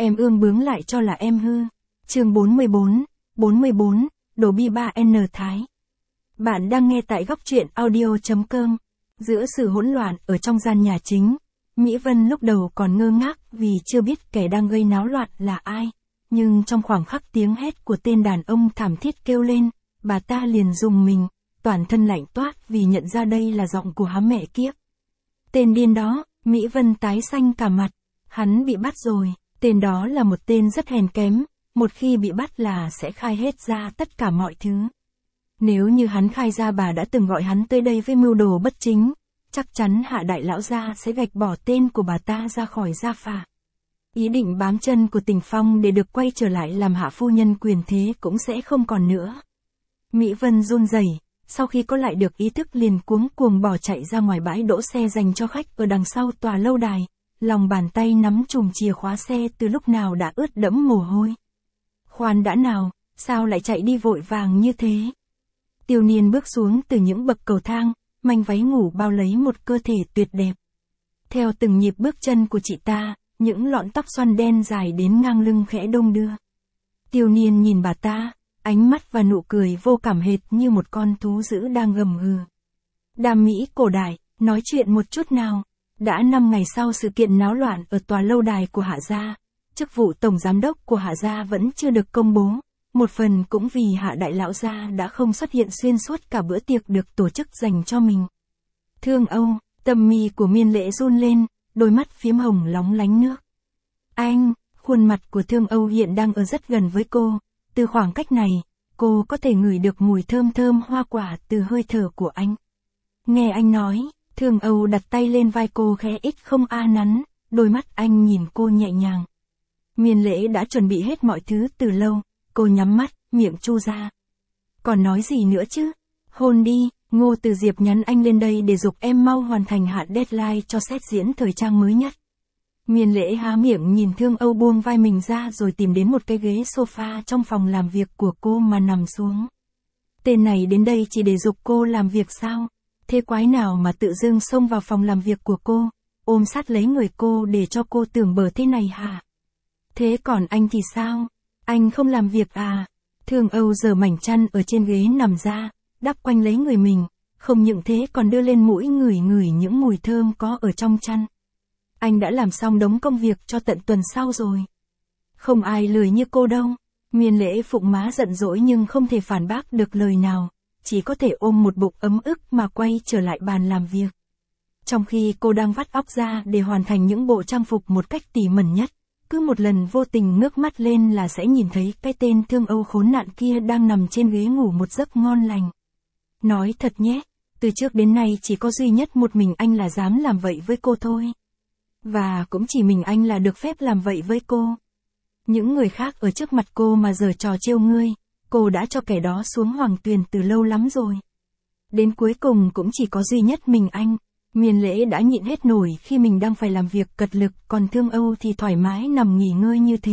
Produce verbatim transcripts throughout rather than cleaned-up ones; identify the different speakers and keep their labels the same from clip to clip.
Speaker 1: em ương bướng lại cho là em hư. Chương bốn mươi bốn, bốn mươi bốn, Đồ Bi ba N Thái. Bạn đang nghe tại góc truyện audio chấm com. Giữa sự hỗn loạn ở trong gian nhà chính, Mỹ Vân lúc đầu còn ngơ ngác vì chưa biết kẻ đang gây náo loạn là ai. Nhưng trong khoảng khắc tiếng hét của tên đàn ông thảm thiết kêu lên, bà ta liền rùng mình, toàn thân lạnh toát vì nhận ra đây là giọng của hám mẹ kiếp. Tên điên đó, Mỹ Vân tái xanh cả mặt. Hắn bị bắt rồi, tên đó là một tên rất hèn kém, một khi bị bắt là sẽ khai hết ra tất cả mọi thứ. Nếu như hắn khai ra bà đã từng gọi hắn tới đây với mưu đồ bất chính, chắc chắn Hạ đại lão gia sẽ gạch bỏ tên của bà ta ra khỏi gia phả. Ý định bám chân của Tình Phong để được quay trở lại làm hạ phu nhân quyền thế cũng sẽ không còn nữa. Mỹ Vân run rẩy, sau khi có lại được ý thức liền cuống cuồng bỏ chạy ra ngoài bãi đỗ xe dành cho khách ở đằng sau tòa lâu đài, lòng bàn tay nắm chùm chìa khóa xe từ lúc nào đã ướt đẫm mồ hôi. Khoan đã nào, sao lại chạy đi vội vàng như thế? Tiêu Niên bước xuống từ những bậc cầu thang, manh váy ngủ bao lấy một cơ thể tuyệt đẹp. Theo từng nhịp bước chân của chị ta, những lọn tóc xoăn đen dài đến ngang lưng khẽ đong đưa. Tiêu Niên nhìn bà ta, ánh mắt và nụ cười vô cảm hệt như một con thú dữ đang gầm gừ. Đàm Mỹ cổ đại, nói chuyện một chút nào. Đã năm ngày sau sự kiện náo loạn ở tòa lâu đài của Hạ gia, chức vụ tổng giám đốc của Hạ gia vẫn chưa được công bố, một phần cũng vì Hạ đại lão gia đã không xuất hiện xuyên suốt cả bữa tiệc được tổ chức dành cho mình. Thương Âu, tâm mi của Miên Lễ run lên, đôi mắt phiếm hồng lóng lánh nước. Anh, khuôn mặt của Thương Âu hiện đang ở rất gần với cô, từ khoảng cách này, cô có thể ngửi được mùi thơm thơm hoa quả từ hơi thở của anh. Nghe anh nói, Thương Âu đặt tay lên vai cô khẽ ít không a nắn, đôi mắt anh nhìn cô nhẹ nhàng. Miên Lễ đã chuẩn bị hết mọi thứ từ lâu, cô nhắm mắt, miệng chu ra. Còn nói gì nữa chứ? Hôn đi, Ngô Từ Diệp nhắn anh lên đây để giục em mau hoàn thành hạn deadline cho set diễn thời trang mới nhất. Miên Lễ há miệng nhìn Thương Âu buông vai mình ra rồi tìm đến một cái ghế sofa trong phòng làm việc của cô mà nằm xuống. Tên này đến đây chỉ để giục cô làm việc sao? Thế quái nào mà tự dưng xông vào phòng làm việc của cô, ôm sát lấy người cô để cho cô tưởng bở thế này hả? Thế còn anh thì sao? Anh không làm việc à? Thương Âu giở mảnh chăn ở trên ghế nằm ra, đắp quanh lấy người mình, không những thế còn đưa lên mũi ngửi ngửi những mùi thơm có ở trong chăn. Anh đã làm xong đống công việc cho tận tuần sau rồi. Không ai lười như cô đâu. Miên Lễ phụng má giận dỗi nhưng không thể phản bác được lời nào, chỉ có thể ôm một bụng ấm ức mà quay trở lại bàn làm việc. Trong khi cô đang vắt óc ra để hoàn thành những bộ trang phục một cách tỉ mẩn nhất, cứ một lần vô tình ngước mắt lên là sẽ nhìn thấy cái tên Thương Âu khốn nạn kia đang nằm trên ghế ngủ một giấc ngon lành. Nói thật nhé, từ trước đến nay chỉ có duy nhất một mình anh là dám làm vậy với cô thôi. Và cũng chỉ mình anh là được phép làm vậy với cô. Những người khác ở trước mặt cô mà giở trò trêu ngươi, cô đã cho kẻ đó xuống hoàng tuyền từ lâu lắm rồi. Đến cuối cùng cũng chỉ có duy nhất mình anh. Miên Lễ đã nhịn hết nổi khi mình đang phải làm việc cật lực, còn Thương Âu thì thoải mái nằm nghỉ ngơi như thế.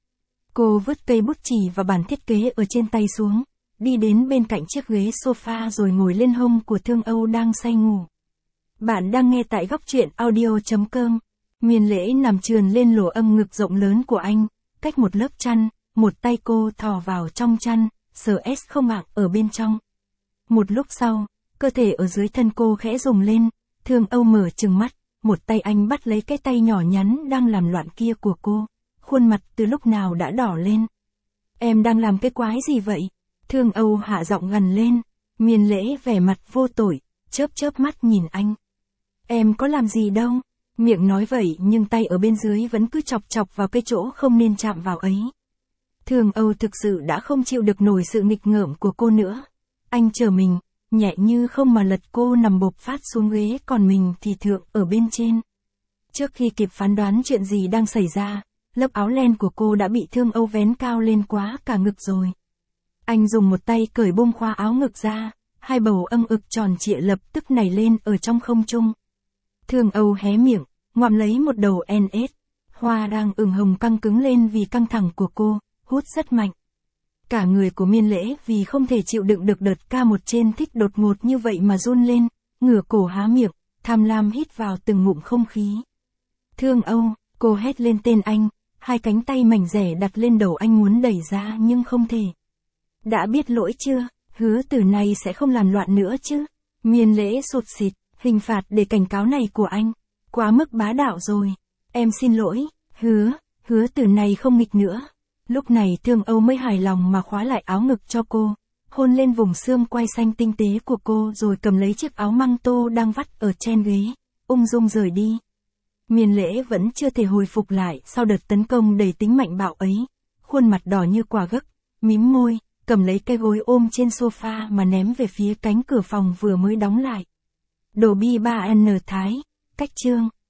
Speaker 1: Cô vứt cây bút chì và bản thiết kế ở trên tay xuống, đi đến bên cạnh chiếc ghế sofa rồi ngồi lên hông của Thương Âu đang say ngủ. Bạn đang nghe tại góc truyện audio chấm com. Miên Lễ nằm trườn lên lỗ âm ngực rộng lớn của anh, cách một lớp chăn, một tay cô thò vào trong chăn, sờ ét không ạ ở bên trong. Một lúc sau, cơ thể ở dưới thân cô khẽ rùng lên, Thương Âu mở trừng mắt, một tay anh bắt lấy cái tay nhỏ nhắn đang làm loạn kia của cô, khuôn mặt từ lúc nào đã đỏ lên. Em đang làm cái quái gì vậy? Thương Âu hạ giọng gằn lên. Miên Lễ vẻ mặt vô tội, chớp chớp mắt nhìn anh. Em có làm gì đâu. Miệng nói vậy nhưng tay ở bên dưới vẫn cứ chọc chọc vào cái chỗ không nên chạm vào ấy. Thương Âu thực sự đã không chịu được nổi sự nghịch ngợm của cô nữa. Anh chờ mình, nhẹ như không mà lật cô nằm bộp phát xuống ghế, còn mình thì thượng ở bên trên. Trước khi kịp phán đoán chuyện gì đang xảy ra, lớp áo len của cô đã bị Thương Âu vén cao lên quá cả ngực rồi. Anh dùng một tay cởi bông khoa áo ngực ra, hai bầu âm ực tròn trịa lập tức nảy lên ở trong không trung. Thương Âu hé miệng, ngoạm lấy một đầu en ét, hoa đang ửng hồng căng cứng lên vì căng thẳng của cô, hút rất mạnh. Cả người của Miên Lễ vì không thể chịu đựng được đợt ca một trên thích đột ngột như vậy mà run lên, ngửa cổ há miệng, tham lam hít vào từng ngụm không khí. Thương Âu, cô hét lên tên anh, Hai cánh tay mảnh rẻ đặt lên đầu anh muốn đẩy ra nhưng không thể. Đã biết lỗi chưa, hứa từ này sẽ không làm loạn nữa chứ. Miên Lễ sụt sịt, hình phạt để cảnh cáo này của anh, quá mức bá đạo rồi. Em xin lỗi, hứa, hứa từ này không nghịch nữa. Lúc này Thương Âu mới hài lòng mà khóa lại áo ngực cho cô, hôn lên vùng xương quai xanh tinh tế của cô rồi cầm lấy chiếc áo măng tô đang vắt ở trên ghế, ung dung rời đi. Miên Lễ vẫn chưa thể hồi phục lại sau đợt tấn công đầy tính mạnh bạo ấy, khuôn mặt đỏ như quả gấc, mím môi, cầm lấy cái gối ôm trên sofa mà ném về phía cánh cửa phòng vừa mới đóng lại. Đồ bi ba N Thái, cách chương.